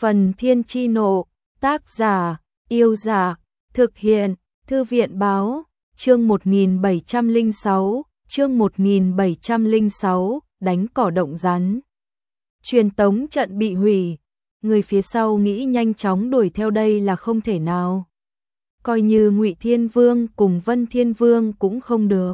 Phần Thiên Chi Nộ, tác giả, Yêu Dạ, thực hiện, Thư viện Báo, chương 1706, đánh cỏ động rắn. Truyền tống trận bị hủy, người phía sau nghĩ nhanh chóng đuổi theo đây là không thể nào. Coi như Ngụy Thiên Vương cùng Vân Thiên Vương cũng không được.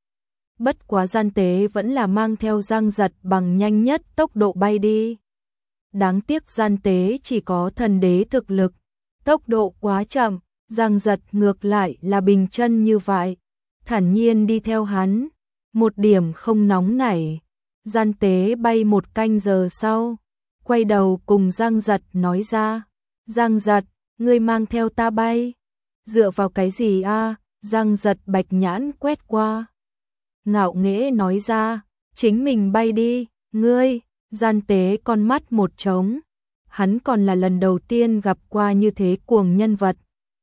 Bất quá gian tế vẫn là mang theo Giang Giật bằng nhanh nhất tốc độ bay đi. Đáng tiếc gian tế chỉ có thần đế thực lực, tốc độ quá chậm, Giang Giật ngược lại là bình chân như vậy, thản nhiên đi theo hắn, một điểm không nóng nảy. Gian tế bay 1 canh giờ sau, quay đầu cùng Giang Giật nói ra, Giang Giật, ngươi mang theo ta bay, dựa vào cái gì a? Giang Giật bạch nhãn quét qua, ngạo nghễ nói ra, chính mình bay đi, ngươi. Gian tế con mắt một trống, hắn còn là lần đầu tiên gặp qua như thế cuồng nhân vật.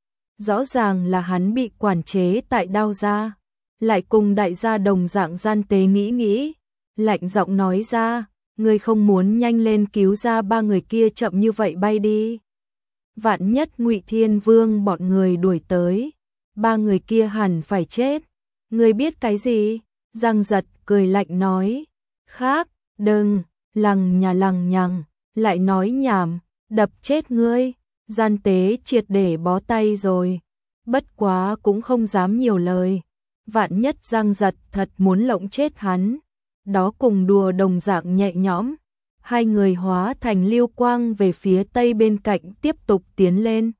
Rõ ràng là hắn bị quản chế tại Đao gia, lại cùng đại gia đồng dạng. Gian tế nghĩ, lạnh giọng nói ra, ngươi không muốn nhanh lên cứu ra 3 người kia chậm như vậy bay đi. Vạn nhất Ngụy Thiên Vương bọn người đuổi tới, 3 người kia hẳn phải chết. Ngươi biết cái gì? Giang Giật cười lạnh nói, khác, đừng. Lằng nhằng, lại nói nhảm, đập chết ngươi. Gian tế triệt để bó tay rồi, bất quá cũng không dám nhiều lời. Vạn nhất Giang Giật thật muốn lộng chết hắn, đó cùng đùa đồng dạng nhẹ nhõm. Hai người hóa thành lưu quang về phía tây bên cạnh tiếp tục tiến lên.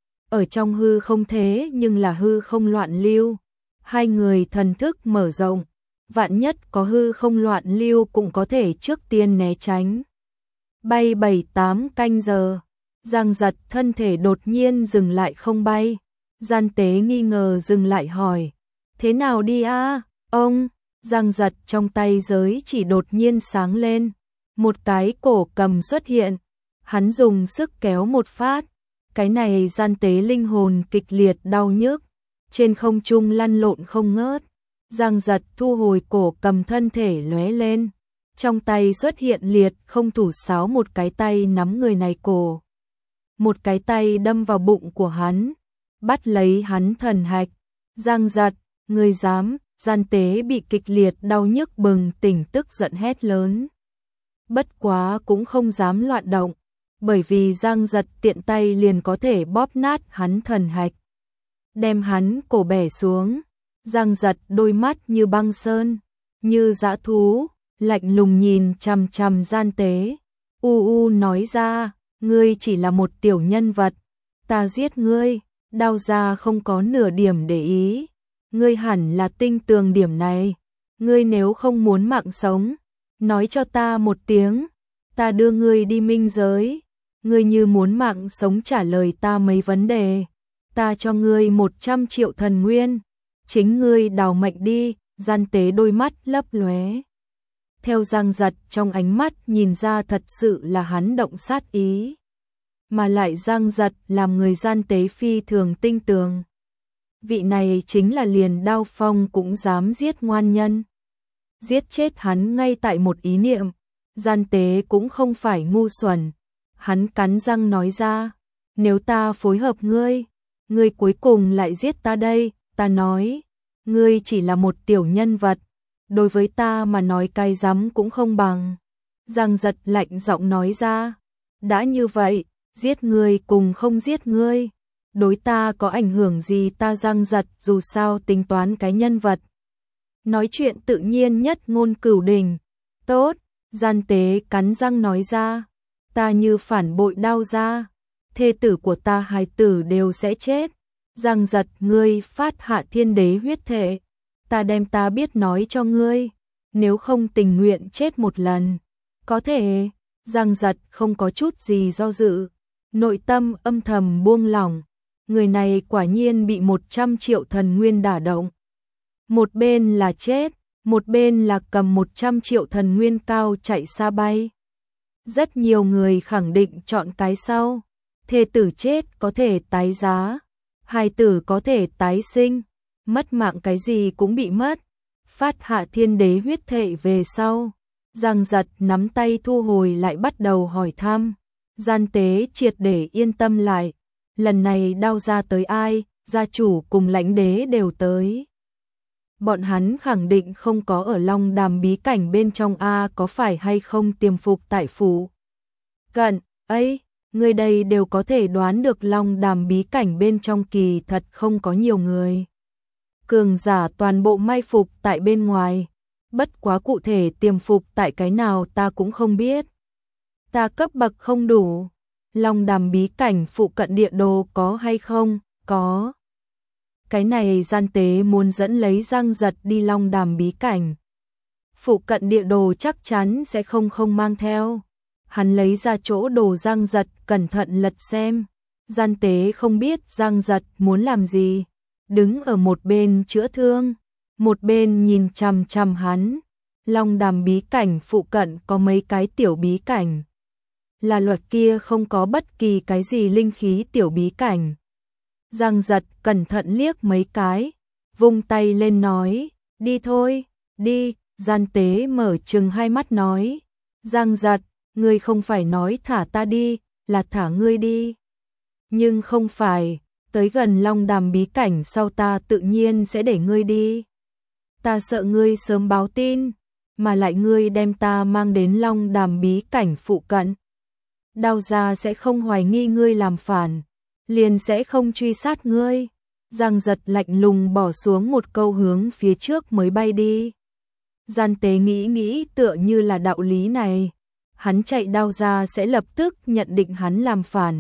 Ở trong hư không thế nhưng là hư không loạn lưu, hai người thần thức mở rộng. Vạn nhất có hư không loạn lưu cũng có thể trước tiên né tránh. Bay 7-8 canh giờ, Giang Giật thân thể đột nhiên dừng lại không bay. Gian tế nghi ngờ dừng lại hỏi, thế nào đi a? Ông, Giang Giật trong tay giới chỉ đột nhiên sáng lên, một cái cổ cầm xuất hiện, hắn dùng sức kéo một phát, cái này gian tế linh hồn kịch liệt đau nhức, trên không trung lăn lộn không ngớt. Giang Giật thu hồi cổ cầm, thân thể lóe lên, trong tay xuất hiện liệt không thủ sáo, một cái tay nắm người này cổ, một cái tay đâm vào bụng của hắn, bắt lấy hắn thần hạch. Giang Giật, ngươi dám? Gian tế bị kịch liệt đau nhức bừng tỉnh, tức giận hét lớn. Bất quá cũng không dám loạn động, bởi vì Giang Giật tiện tay liền có thể bóp nát hắn thần hạch, đem hắn cổ bẻ xuống. Giang Giật đôi mắt như băng sơn, như dã thú, lạnh lùng nhìn chằm chằm gian tế. Nói ra, ngươi chỉ là một tiểu nhân vật, ta giết ngươi, Đao gia không có nửa điểm để ý. Ngươi hẳn là tinh tường điểm này, ngươi nếu không muốn mạng sống, nói cho ta một tiếng, ta đưa ngươi đi minh giới. Ngươi như muốn mạng sống trả lời ta mấy vấn đề, ta cho ngươi 100 triệu thần nguyên. Chính ngươi đào mệnh đi. Gian tế đôi mắt lấp lóe, theo Giang Giật trong ánh mắt nhìn ra thật sự là hắn động sát ý, mà lại Giang Giật làm người gian tế phi thường tinh tường. Vị này chính là liền Đao Phong cũng dám giết ngoan nhân, giết chết hắn ngay tại một ý niệm. Gian tế cũng không phải ngu xuẩn, hắn cắn răng nói ra, nếu ta phối hợp ngươi, ngươi cuối cùng lại giết ta đây. Ta nói, ngươi chỉ là một tiểu nhân vật, đối với ta mà nói cái rắm cũng không bằng. Giang Giật lạnh giọng nói ra, đã như vậy, giết ngươi cùng không giết ngươi, đối ta có ảnh hưởng gì? Ta Giang Giật dù sao tính toán cái nhân vật, nói chuyện tự nhiên nhất ngôn cửu đình. Tốt, gian tế cắn răng nói ra, ta như phản bội Đao gia, thê tử của ta hài tử đều sẽ chết. Giang Giật, ngươi phát hạ thiên đế huyết thể, ta đem ta biết nói cho ngươi, nếu không tình nguyện chết một lần, có thể. Giang Giật không có chút gì do dự, nội tâm âm thầm buông lỏng, người này quả nhiên bị 100 triệu thần nguyên đả động. Một bên là chết, một bên là cầm 100 triệu thần nguyên cao chạy xa bay. Rất nhiều người khẳng định chọn cái sau, thê tử chết có thể tái giá, hài tử có thể tái sinh, mất mạng cái gì cũng bị mất. Phát hạ thiên đế huyết thệ về sau, Giang Giật nắm tay thu hồi lại, bắt đầu hỏi thăm. Gian Tế triệt để yên tâm lại, lần này Đao gia tới ai, gia chủ cùng lãnh đế đều tới. Bọn hắn khẳng định không có ở Long Đàm bí cảnh bên trong a, có phải hay không tiềm phục tại phủ cận ấy, người đây đều có thể đoán được Long Đàm bí cảnh bên trong kỳ thật không có nhiều người. Cường giả toàn bộ mai phục tại bên ngoài, bất quá cụ thể tiềm phục tại cái nào ta cũng không biết. Ta cấp bậc không đủ. Long Đàm bí cảnh phụ cận địa đồ có hay không? Có. Cái này Gian Tế muốn dẫn lấy Giang Giật đi Long Đàm bí cảnh. Phụ cận địa đồ chắc chắn sẽ không mang theo. Hắn lấy ra chỗ đồ Giang Giật cẩn thận lật xem. Gian Tế không biết Giang Giật muốn làm gì. Đứng ở một bên chữa thương, một bên nhìn chằm chằm hắn. Long Đàm bí cảnh phụ cận có mấy cái tiểu bí cảnh. Là luật kia không có bất kỳ cái gì linh khí tiểu bí cảnh. Giang Giật cẩn thận liếc mấy cái, vung tay lên nói, đi thôi, đi. Gian Tế mở trừng hai mắt nói, Giang Giật, ngươi không phải nói thả ta đi, là thả ngươi đi. Nhưng không phải, tới gần Long Đàm bí cảnh sau ta tự nhiên sẽ để ngươi đi. Ta sợ ngươi sớm báo tin, mà lại ngươi đem ta mang đến Long Đàm bí cảnh phụ cận. Đao gia sẽ không hoài nghi ngươi làm phản, liền sẽ không truy sát ngươi. Giang Giật lạnh lùng bỏ xuống một câu hướng phía trước mới bay đi. Gian Tế nghĩ tựa như là đạo lý này. Hắn chạy Đao gia sẽ lập tức nhận định hắn làm phản.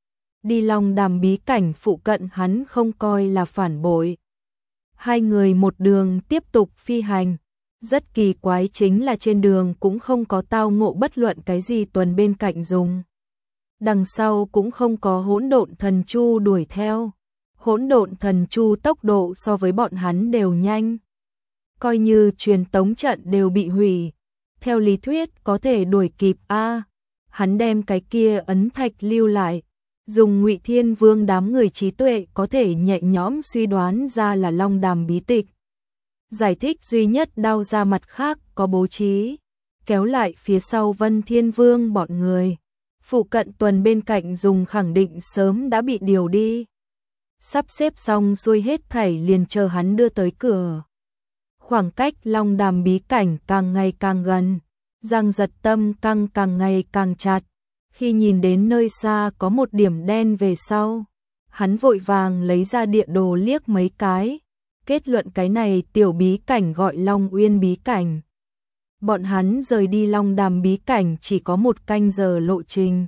Đi Long Đàm bí cảnh phụ cận hắn không coi là phản bội. Hai người một đường tiếp tục phi hành. Rất kỳ quái chính là trên đường cũng không có tao ngộ bất luận cái gì tuần bên cạnh dùng. Đằng sau cũng không có hỗn độn thần chu đuổi theo. Hỗn độn thần chu tốc độ so với bọn hắn đều nhanh. Coi như truyền tống trận đều bị hủy. Theo lý thuyết có thể đuổi kịp a. Hắn đem cái kia ấn thạch lưu lại. Dùng Ngụy Thiên Vương đám người trí tuệ có thể nhẹ nhõm suy đoán ra là Long Đàm bí tịch. Giải thích duy nhất Đao gia mặt khác có bố trí, kéo lại phía sau Vân Thiên Vương bọn người. Phụ cận tuần bên cạnh dùng khẳng định sớm đã bị điều đi. Sắp xếp xong xuôi hết thảy liền chờ hắn đưa tới cửa. Khoảng cách Long Đàm bí cảnh càng ngày càng gần, Giang Giật tâm căng càng ngày càng chặt. Khi nhìn đến nơi xa có một điểm đen về sau, hắn vội vàng lấy ra địa đồ liếc mấy cái, kết luận cái này tiểu bí cảnh gọi Long Uyên bí cảnh. Bọn hắn rời đi Long Đàm bí cảnh chỉ có 1 canh giờ lộ trình.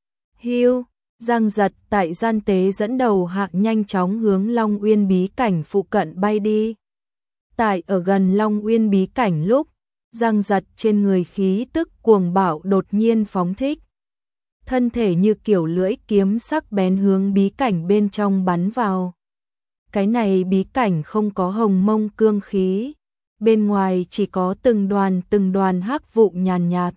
Hiu, Giang Giật tại Gian Tế dẫn đầu hạ nhanh chóng hướng Long Uyên bí cảnh phụ cận bay đi. Tại ở gần Long Uyên bí cảnh lúc, Giang Giật trên người khí tức cuồng bạo đột nhiên phóng thích. Thân thể như kiểu lưỡi kiếm sắc bén hướng bí cảnh bên trong bắn vào. Cái này bí cảnh không có hồng mông cương khí, bên ngoài chỉ có từng đoàn hắc vụ nhàn nhạt.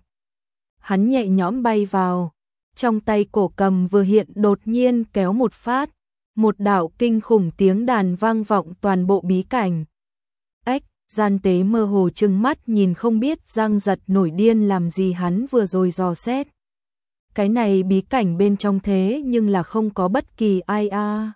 Hắn nhẹ nhõm bay vào, trong tay cổ cầm vừa hiện đột nhiên kéo một phát, một đạo kinh khủng tiếng đàn vang vọng toàn bộ bí cảnh. Ếch, Gian Tế mơ hồ trừng mắt nhìn không biết Giang Giật nổi điên làm gì hắn vừa rồi dò xét. Cái này bí cảnh bên trong thế nhưng là không có bất kỳ ai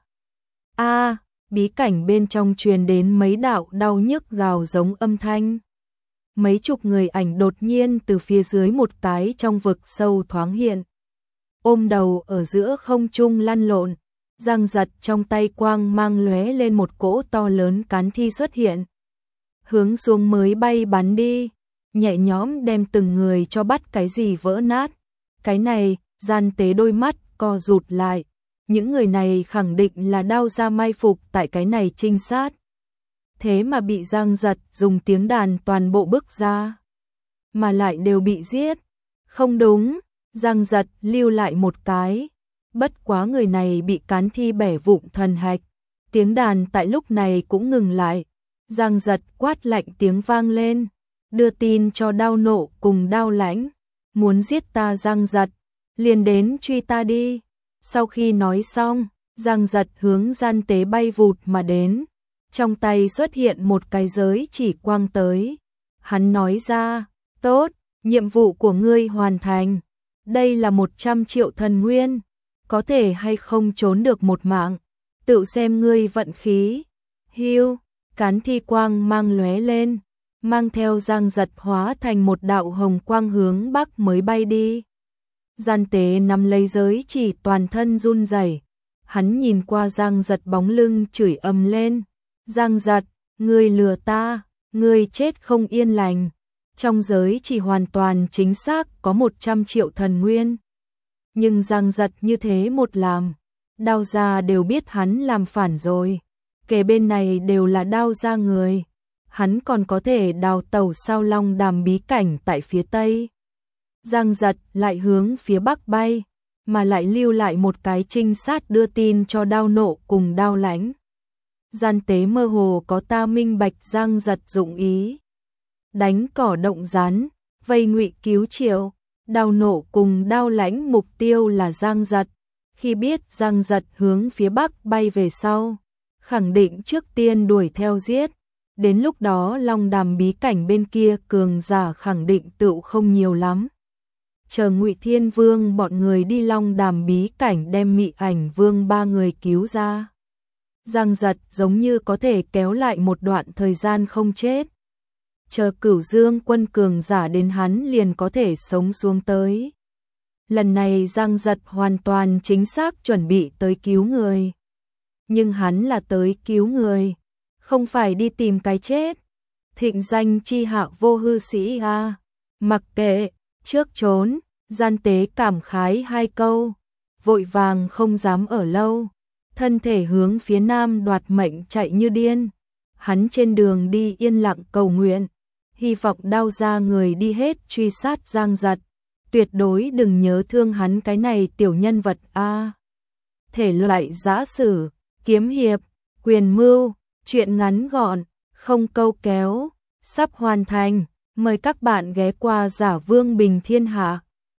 a. Bí cảnh bên trong truyền đến mấy đạo đau nhức gào giống âm thanh. Mấy chục người ảnh đột nhiên từ phía dưới một cái trong vực sâu thoáng hiện. Ôm đầu ở giữa không trung lăn lộn, Giang Giật trong tay quang mang lóe lên một cỗ to lớn cán thi xuất hiện. Hướng xuống mới bay bắn đi, nhẹ nhõm đem từng người cho bắt cái gì vỡ nát. Cái này, Gian Tế đôi mắt co rụt lại. Những người này khẳng định là Đao gia mai phục tại cái này trinh sát. Thế mà bị Giang Giật dùng tiếng đàn toàn bộ bức ra. Mà lại đều bị giết. Không đúng, Giang Giật lưu lại một cái. Bất quá người này bị cán thi bẻ vụn thần hạch. Tiếng đàn tại lúc này cũng ngừng lại. Giang Giật quát lạnh tiếng vang lên. Đưa tin cho Đao Nộ cùng Đao Lãnh. Muốn giết ta Giang Giật, liền đến truy ta đi. Sau khi nói xong, Giang Giật hướng Gian Tế bay vụt mà đến. Trong tay xuất hiện một cái giới chỉ quang tới. Hắn nói ra, tốt, nhiệm vụ của ngươi hoàn thành. Đây là 100 triệu thần nguyên, có thể hay không trốn được một mạng, tự xem ngươi vận khí. Hiu, cán thi quang mang lóe lên, mang theo Giang Giật hóa thành một đạo hồng quang hướng bắc mới bay đi. Gian Tế nắm lấy giới chỉ toàn thân run rẩy, hắn nhìn qua Giang Giật bóng lưng chửi ầm lên, Giang Giật, ngươi lừa ta, ngươi chết không yên lành. Trong giới chỉ hoàn toàn chính xác có 100 triệu thần nguyên. Nhưng Giang Giật như thế một làm, Đao gia đều biết hắn làm phản rồi. Kể bên này đều là Đao gia người, hắn còn có thể đào tẩu sao Long Đàm bí cảnh tại phía tây. Giang Giật lại hướng phía bắc bay, mà lại lưu lại một cái trinh sát đưa tin cho Đao Nộ cùng Đao Lãnh. Gian Tế mơ hồ có ta minh bạch Giang Giật dụng ý. Đánh cỏ động rắn, vây Ngụy cứu Triệu. Đao Nộ cùng Đao Lãnh mục tiêu là Giang Giật. Khi biết Giang Giật hướng phía bắc bay về sau, khẳng định trước tiên đuổi theo giết. Đến lúc đó Long Đàm bí cảnh bên kia cường giả khẳng định tựu không nhiều lắm. Chờ Ngụy Thiên Vương bọn người đi Long Đàm bí cảnh đem Mị Ảnh Vương ba người cứu ra. Giang Giật giống như có thể kéo lại một đoạn thời gian không chết. Chờ Cửu Dương quân cường giả đến hắn liền có thể sống xuống tới. Lần này Giang Giật hoàn toàn chính xác chuẩn bị tới cứu người. Nhưng hắn là tới cứu người, không phải đi tìm cái chết. Thịnh danh chi hạ vô hư sĩ a. Mặc kệ, trước trốn, Gian Tế cảm khái hai câu, vội vàng không dám ở lâu, thân thể hướng phía nam đoạt mệnh chạy như điên. Hắn trên đường đi yên lặng cầu nguyện, hy vọng Đao gia người đi hết truy sát Giang Giật, tuyệt đối đừng nhớ thương hắn cái này tiểu nhân vật a. Thể loại giã sử, kiếm hiệp, quyền mưu, truyện ngắn gọn, không câu kéo, sắp hoàn thành, mời các bạn ghé qua Giả Vương Bình Thiên Hạ.